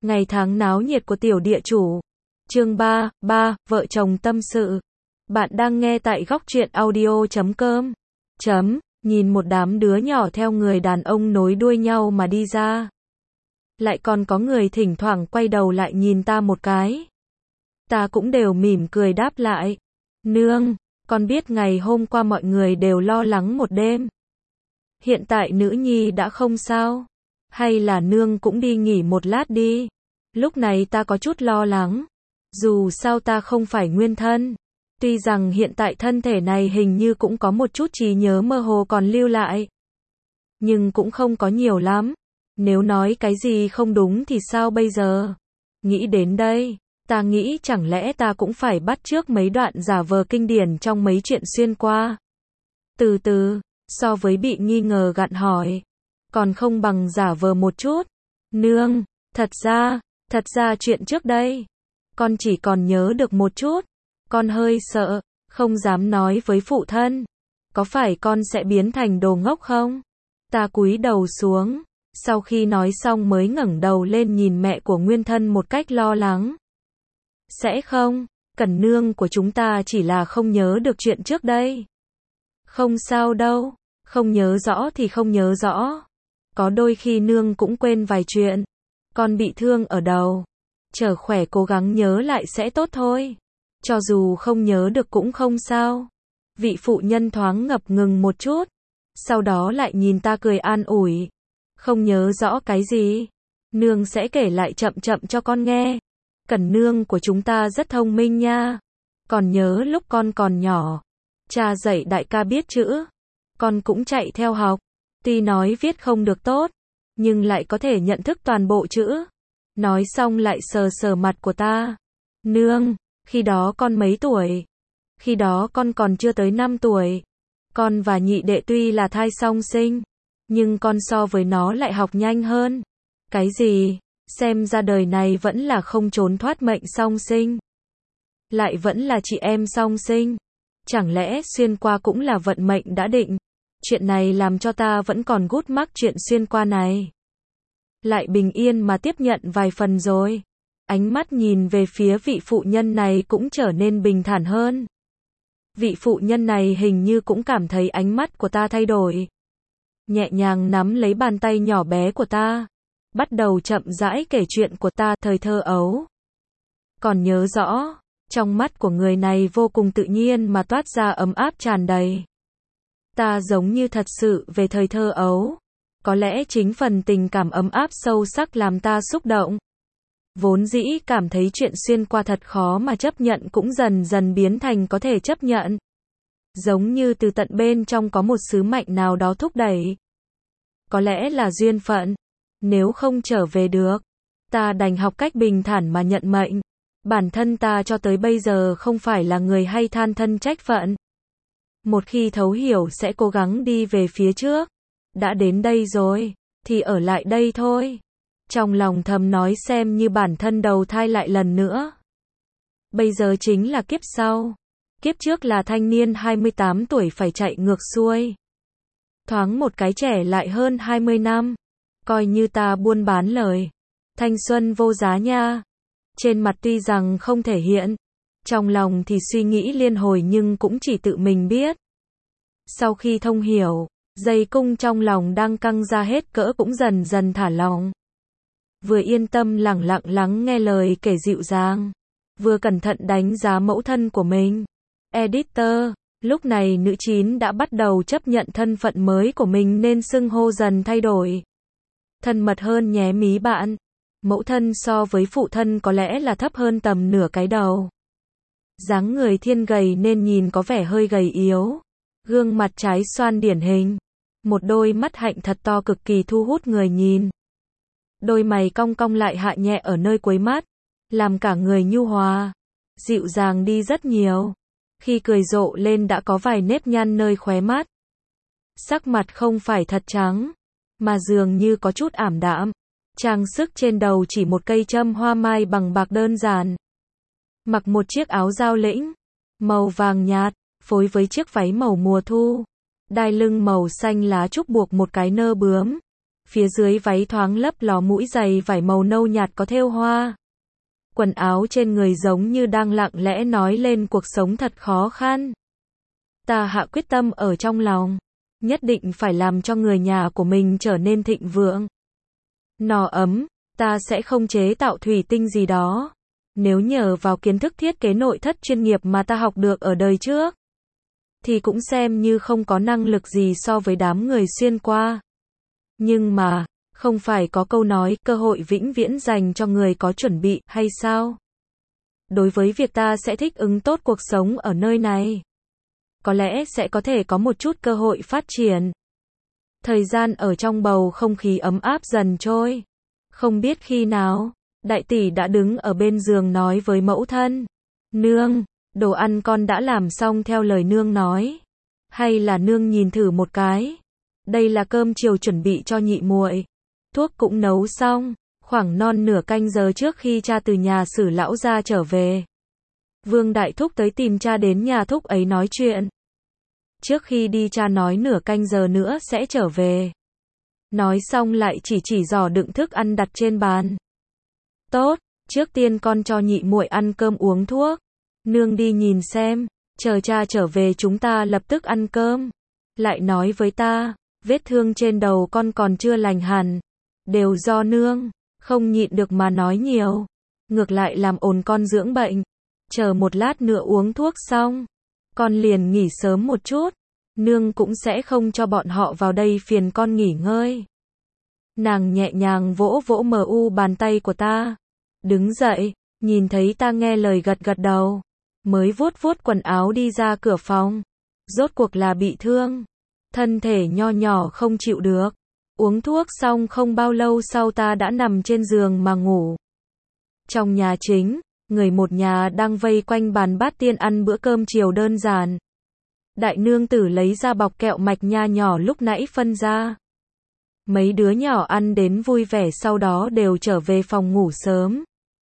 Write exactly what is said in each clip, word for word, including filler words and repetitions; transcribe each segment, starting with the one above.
Ngày tháng náo nhiệt của tiểu địa chủ. Chương ba, ba, vợ chồng tâm sự. Bạn đang nghe tại góc truyện audio chấm com. Chấm, nhìn một đám đứa nhỏ theo người đàn ông nối đuôi nhau mà đi ra. Lại còn có người thỉnh thoảng quay đầu lại nhìn ta một cái. Ta cũng đều mỉm cười đáp lại. Nương, con biết ngày hôm qua mọi người đều lo lắng một đêm. Hiện tại nữ nhi đã không sao. Hay là nương cũng đi nghỉ một lát đi. Lúc này ta có chút lo lắng. Dù sao ta không phải nguyên thân. Tuy rằng hiện tại thân thể này hình như cũng có một chút trí nhớ mơ hồ còn lưu lại. Nhưng cũng không có nhiều lắm. Nếu nói cái gì không đúng thì sao bây giờ? Nghĩ đến đây, ta nghĩ chẳng lẽ ta cũng phải bắt chước mấy đoạn giả vờ kinh điển trong mấy chuyện xuyên qua. Từ từ, so với bị nghi ngờ gặn hỏi, còn không bằng giả vờ một chút. Nương, thật ra, thật ra chuyện trước đây, con chỉ còn nhớ được một chút. Con hơi sợ, không dám nói với phụ thân. Có phải con sẽ biến thành đồ ngốc không? Ta cúi đầu xuống, sau khi nói xong mới ngẩng đầu lên nhìn mẹ của nguyên thân một cách lo lắng. Sẽ không, Cẩn nương của chúng ta chỉ là không nhớ được chuyện trước đây. Không sao đâu, không nhớ rõ thì không nhớ rõ. Có đôi khi nương cũng quên vài chuyện. Con bị thương ở đầu. Chờ khỏe cố gắng nhớ lại sẽ tốt thôi. Cho dù không nhớ được cũng không sao. Vị phụ nhân thoáng ngập ngừng một chút. Sau đó lại nhìn ta cười an ủi. Không nhớ rõ cái gì. Nương sẽ kể lại chậm chậm cho con nghe. Cẩn nương của chúng ta rất thông minh nha. Còn nhớ lúc con còn nhỏ. Cha dạy đại ca biết chữ. Con cũng chạy theo học. Tuy nói viết không được tốt. Nhưng lại có thể nhận thức toàn bộ chữ. Nói xong lại sờ sờ mặt của ta. Nương, khi đó con mấy tuổi? Khi đó con còn chưa tới năm tuổi. Con và nhị đệ tuy là thai song sinh. Nhưng con so với nó lại học nhanh hơn. Cái gì? Xem ra đời này vẫn là không trốn thoát mệnh song sinh. Lại vẫn là chị em song sinh. Chẳng lẽ xuyên qua cũng là vận mệnh đã định? Chuyện này làm cho ta vẫn còn gút mắc chuyện xuyên qua này. Lại bình yên mà tiếp nhận vài phần rồi. Ánh mắt nhìn về phía vị phụ nhân này cũng trở nên bình thản hơn. Vị phụ nhân này hình như cũng cảm thấy ánh mắt của ta thay đổi. Nhẹ nhàng nắm lấy bàn tay nhỏ bé của ta. Bắt đầu chậm rãi kể chuyện của ta thời thơ ấu. Còn nhớ rõ, trong mắt của người này vô cùng tự nhiên mà toát ra ấm áp tràn đầy. Ta giống như thật sự về thời thơ ấu. Có lẽ chính phần tình cảm ấm áp sâu sắc làm ta xúc động. Vốn dĩ cảm thấy chuyện xuyên qua thật khó mà chấp nhận cũng dần dần biến thành có thể chấp nhận. Giống như từ tận bên trong có một sứ mệnh nào đó thúc đẩy. Có lẽ là duyên phận. Nếu không trở về được, ta đành học cách bình thản mà nhận mệnh. Bản thân ta cho tới bây giờ không phải là người hay than thân trách phận. Một khi thấu hiểu sẽ cố gắng đi về phía trước. Đã đến đây rồi, thì ở lại đây thôi. Trong lòng thầm nói xem như bản thân đầu thai lại lần nữa. Bây giờ chính là kiếp sau. Kiếp trước là thanh niên hai mươi tám tuổi phải chạy ngược xuôi. Thoáng một cái trẻ lại hơn hai mươi năm. Coi như ta buôn bán lời. Thanh xuân vô giá nha. Trên mặt tuy rằng không thể hiện. Trong lòng thì suy nghĩ liên hồi nhưng cũng chỉ tự mình biết. Sau khi thông hiểu, dây cung trong lòng đang căng ra hết cỡ cũng dần dần thả lỏng. Vừa yên tâm lẳng lặng lắng nghe lời kể dịu dàng. Vừa cẩn thận đánh giá mẫu thân của mình. Editor, lúc này nữ chín đã bắt đầu chấp nhận thân phận mới của mình nên xưng hô dần thay đổi. Thân mật hơn nhé mí bạn. Mẫu thân so với phụ thân có lẽ là thấp hơn tầm nửa cái đầu. Dáng người thiên gầy nên nhìn có vẻ hơi gầy yếu. Gương mặt trái xoan điển hình. Một đôi mắt hạnh thật to cực kỳ thu hút người nhìn. Đôi mày cong cong lại hạ nhẹ ở nơi cuối mắt. Làm cả người nhu hòa. Dịu dàng đi rất nhiều. Khi cười rộ lên đã có vài nếp nhăn nơi khóe mắt. Sắc mặt không phải thật trắng. Mà dường như có chút ảm đạm. Trang sức trên đầu chỉ một cây châm hoa mai bằng bạc đơn giản. Mặc một chiếc áo giao lĩnh. Màu vàng nhạt. Phối với chiếc váy màu mùa thu. Đai lưng màu xanh lá trúc buộc một cái nơ bướm. Phía dưới váy thoáng lấp ló mũi giày vải màu nâu nhạt có thêu hoa. Quần áo trên người giống như đang lặng lẽ nói lên cuộc sống thật khó khăn. Ta hạ quyết tâm ở trong lòng, nhất định phải làm cho người nhà của mình trở nên thịnh vượng. No ấm, ta sẽ không chế tạo thủy tinh gì đó. Nếu nhờ vào kiến thức thiết kế nội thất chuyên nghiệp mà ta học được ở đời trước, thì cũng xem như không có năng lực gì so với đám người xuyên qua. Nhưng mà, không phải có câu nói cơ hội vĩnh viễn dành cho người có chuẩn bị hay sao? Đối với việc ta sẽ thích ứng tốt cuộc sống ở nơi này, có lẽ sẽ có thể có một chút cơ hội phát triển. Thời gian ở trong bầu không khí ấm áp dần trôi. Không biết khi nào, đại tỷ đã đứng ở bên giường nói với mẫu thân. Nương, đồ ăn con đã làm xong theo lời nương nói. Hay là nương nhìn thử một cái. Đây là cơm chiều chuẩn bị cho nhị muội. Thuốc cũng nấu xong, khoảng non nửa canh giờ trước khi cha từ nhà Sử lão gia trở về. Vương Đại Thúc tới tìm cha đến nhà thúc ấy nói chuyện. Trước khi đi cha nói nửa canh giờ nữa sẽ trở về. Nói xong lại chỉ chỉ giỏ đựng thức ăn đặt trên bàn. Tốt, trước tiên con cho nhị muội ăn cơm uống thuốc. Nương đi nhìn xem, chờ cha trở về chúng ta lập tức ăn cơm. Lại nói với ta, vết thương trên đầu con còn chưa lành hẳn. Đều do nương, không nhịn được mà nói nhiều. Ngược lại làm ồn con dưỡng bệnh. Chờ một lát nữa uống thuốc xong, con liền nghỉ sớm một chút. Nương cũng sẽ không cho bọn họ vào đây phiền con nghỉ ngơi. Nàng nhẹ nhàng vỗ vỗ mờ u bàn tay của ta. Đứng dậy, nhìn thấy ta nghe lời gật gật đầu. Mới vuốt vuốt quần áo đi ra cửa phòng. Rốt cuộc là bị thương. Thân thể nho nhỏ không chịu được. Uống thuốc xong không bao lâu sau ta đã nằm trên giường mà ngủ. Trong nhà chính, người một nhà đang vây quanh bàn bát tiên ăn bữa cơm chiều đơn giản. Đại nương tử lấy ra bọc kẹo mạch nha nhỏ lúc nãy phân ra. Mấy đứa nhỏ ăn đến vui vẻ sau đó đều trở về phòng ngủ sớm.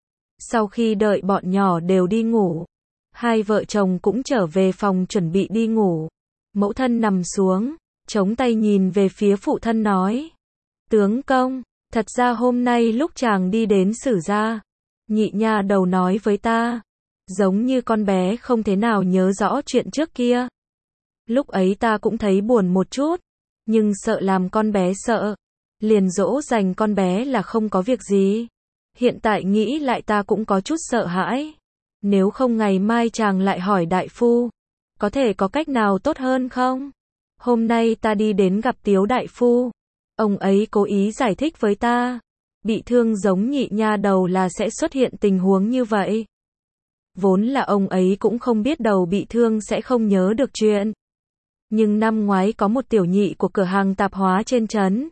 Sau khi đợi bọn nhỏ đều đi ngủ, hai vợ chồng cũng trở về phòng chuẩn bị đi ngủ. Mẫu thân nằm xuống, chống tay nhìn về phía phụ thân nói. Tướng công, thật ra hôm nay lúc chàng đi đến Sử gia, nhị nha đầu nói với ta, giống như con bé không thế nào nhớ rõ chuyện trước kia. Lúc ấy ta cũng thấy buồn một chút, nhưng sợ làm con bé sợ, liền dỗ dành con bé là không có việc gì. Hiện tại nghĩ lại ta cũng có chút sợ hãi. Nếu không ngày mai chàng lại hỏi đại phu, có thể có cách nào tốt hơn không? Hôm nay ta đi đến gặp Tiếu đại phu, ông ấy cố ý giải thích với ta, bị thương giống nhị nha đầu là sẽ xuất hiện tình huống như vậy. Vốn là ông ấy cũng không biết đầu bị thương sẽ không nhớ được chuyện. Nhưng năm ngoái có một tiểu nhị của cửa hàng tạp hóa trên trấn.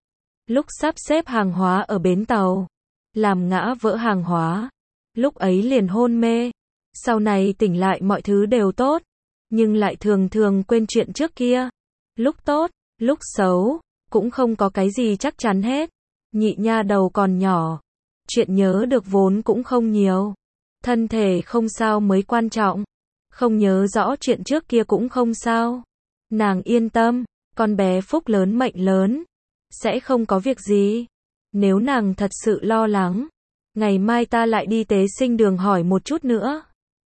Lúc sắp xếp hàng hóa ở bến tàu, làm ngã vỡ hàng hóa. Lúc ấy liền hôn mê. Sau này tỉnh lại mọi thứ đều tốt, nhưng lại thường thường quên chuyện trước kia. Lúc tốt, lúc xấu, cũng không có cái gì chắc chắn hết. Nhị nha đầu còn nhỏ, chuyện nhớ được vốn cũng không nhiều. Thân thể không sao mới quan trọng. Không nhớ rõ chuyện trước kia cũng không sao. Nàng yên tâm, con bé phúc lớn mệnh lớn, sẽ không có việc gì. Nếu nàng thật sự lo lắng, ngày mai ta lại đi tế sinh đường hỏi một chút nữa.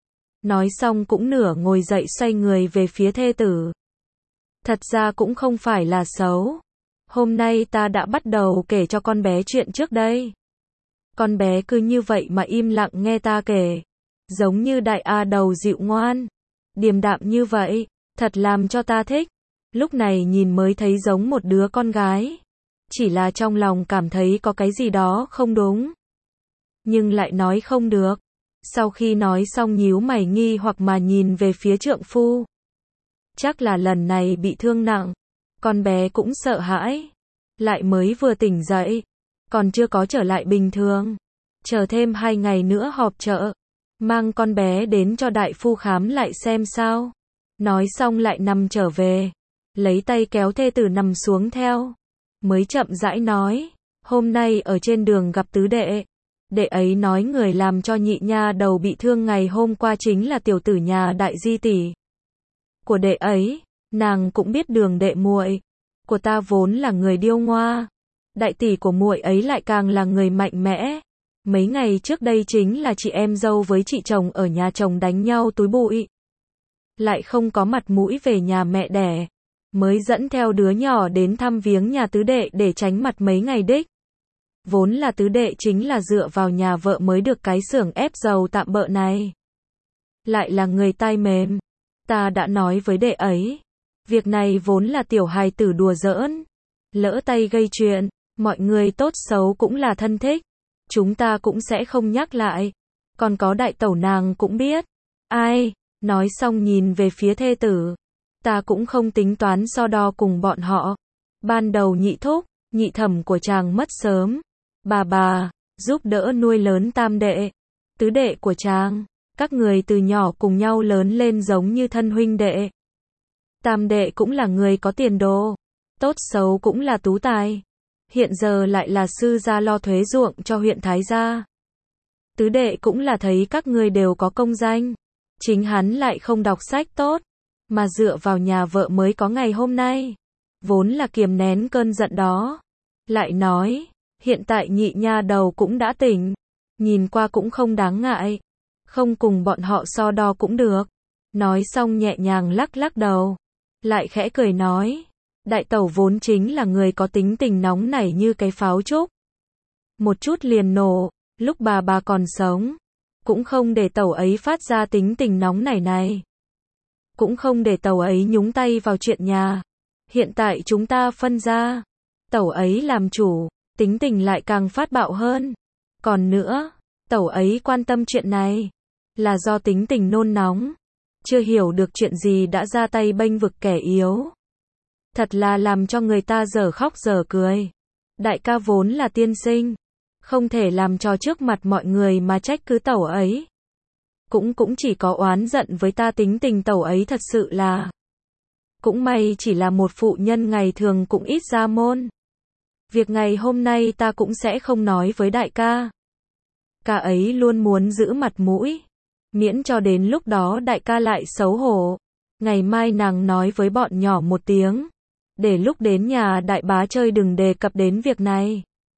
Nói xong cũng nửa ngồi dậy xoay người về phía thê tử. Thật ra cũng không phải là xấu. Hôm nay ta đã bắt đầu kể cho con bé chuyện trước đây. Con bé cứ như vậy mà im lặng nghe ta kể. Giống như đại A đầu dịu ngoan, điềm đạm như vậy, thật làm cho ta thích. Lúc này nhìn mới thấy giống một đứa con gái. Chỉ là trong lòng cảm thấy có cái gì đó không đúng. Nhưng lại nói không được. Sau khi nói xong nhíu mày nghi hoặc mà nhìn về phía trượng phu. Chắc là lần này bị thương nặng. Con bé cũng sợ hãi. Lại mới vừa tỉnh dậy. Còn chưa có trở lại bình thường. Chờ thêm hai ngày nữa họp chợ. Mang con bé đến cho đại phu khám lại xem sao. Nói xong lại nằm trở về. Lấy tay kéo thê tử nằm xuống theo. Mới chậm rãi nói. Hôm nay ở trên đường gặp tứ đệ. Đệ ấy nói người làm cho nhị nha đầu bị thương ngày hôm qua chính là tiểu tử nhà đại di tỷ của đệ ấy. Nàng cũng biết đường đệ muội của ta vốn là người điêu ngoa. đại tỷ của muội ấy lại càng là người mạnh mẽ. Mấy ngày trước đây chính là chị em dâu với chị chồng ở nhà chồng đánh nhau túi bụi. Lại không có mặt mũi về nhà mẹ đẻ. Mới dẫn theo đứa nhỏ đến thăm viếng nhà tứ đệ để tránh mặt mấy ngày đích. Vốn là tứ đệ chính là dựa vào nhà vợ mới được cái xưởng ép dầu tạm bợ này. Lại là người tai mềm. Ta đã nói với đệ ấy. Việc này vốn là tiểu hài tử đùa giỡn. Lỡ tay gây chuyện, mọi người tốt xấu cũng là thân thích. Chúng ta cũng sẽ không nhắc lại. Còn có đại tẩu nàng cũng biết. Ai, nói xong nhìn về phía thê tử. Ta cũng không tính toán so đo cùng bọn họ. Ban đầu nhị thúc, nhị thẩm của chàng mất sớm. Bà bà, giúp đỡ nuôi lớn tam đệ. Tứ đệ của chàng. Các người từ nhỏ cùng nhau lớn lên giống như thân huynh đệ. Tam đệ cũng là người có tiền đồ. Tốt xấu cũng là tú tài. Hiện giờ lại là sư gia lo thuế ruộng cho huyện Thái Gia. Tứ đệ cũng là thấy các người đều có công danh. Chính hắn lại không đọc sách tốt. Mà dựa vào nhà vợ mới có ngày hôm nay. Vốn là kiềm nén cơn giận đó. Lại nói, hiện tại nhị nha đầu cũng đã tỉnh. Nhìn qua cũng không đáng ngại. Không cùng bọn họ so đo cũng được. Nói xong nhẹ nhàng lắc lắc đầu. Lại khẽ cười nói. Đại tẩu vốn chính là người có tính tình nóng nảy như cái pháo trúc. Một chút liền nổ, lúc bà bà còn sống. Cũng không để tẩu ấy phát ra tính tình nóng nảy này. Cũng không để tẩu ấy nhúng tay vào chuyện nhà. Hiện tại chúng ta phân ra. Tẩu ấy làm chủ, tính tình lại càng phát bạo hơn. Còn nữa, tẩu ấy quan tâm chuyện này. Là do tính tình nôn nóng. Chưa hiểu được chuyện gì đã ra tay bênh vực kẻ yếu. Thật là làm cho người ta dở khóc dở cười. Đại ca vốn là tiên sinh. Không thể làm trò trước mặt mọi người mà trách cứ tẩu ấy. Cũng cũng chỉ có oán giận với ta tính tình tẩu ấy thật sự là. Cũng may chỉ là một phụ nhân ngày thường cũng ít ra môn. Việc ngày hôm nay ta cũng sẽ không nói với đại ca. Ca ấy luôn muốn giữ mặt mũi. Miễn cho đến lúc đó đại ca lại xấu hổ. Ngày mai nàng nói với bọn nhỏ một tiếng. Để lúc đến nhà đại bá chơi đừng đề cập đến việc này.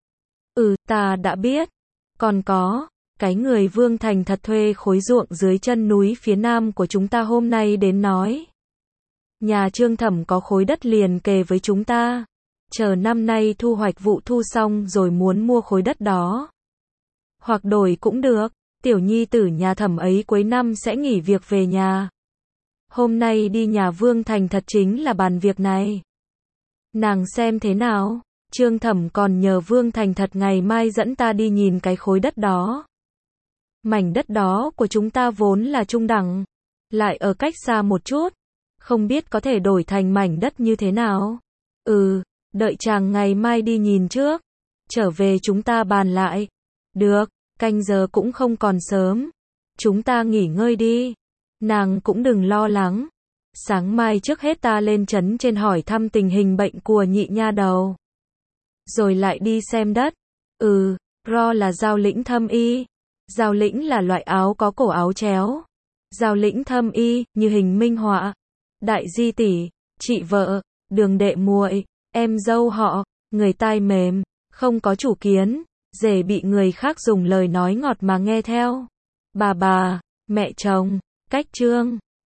Ừ, ta đã biết. Còn có, cái người Vương Thành thật thuê khối ruộng dưới chân núi phía nam của chúng ta hôm nay đến nói. Nhà Trương Thẩm có khối đất liền kề với chúng ta. Chờ năm nay thu hoạch vụ thu xong rồi muốn mua khối đất đó. Hoặc đổi cũng được, tiểu nhi tử nhà Thẩm ấy cuối năm sẽ nghỉ việc về nhà. Hôm nay đi nhà Vương Thành thật chính là bàn việc này. Nàng xem thế nào? Trương Thẩm còn nhờ Vương Thành thật ngày mai dẫn ta đi nhìn cái khối đất đó. Mảnh đất đó của chúng ta vốn là trung đẳng, lại ở cách xa một chút, không biết có thể đổi thành mảnh đất như thế nào. Ừ, đợi chàng ngày mai đi nhìn trước, trở về chúng ta bàn lại. Được, canh giờ cũng không còn sớm, chúng ta nghỉ ngơi đi. Nàng cũng đừng lo lắng. Sáng mai trước hết ta lên trấn trên hỏi thăm tình hình bệnh của nhị nha đầu. Rồi lại đi xem đất. Ừ, ro là giao lĩnh thâm y. Giao lĩnh là loại áo có cổ áo chéo. Giao lĩnh thâm y, như hình minh họa. Đại di tỷ, chị vợ, đường đệ muội, em dâu họ, người tai mềm, không có chủ kiến, dễ bị người khác dùng lời nói ngọt mà nghe theo. Bà bà, mẹ chồng, cách trương.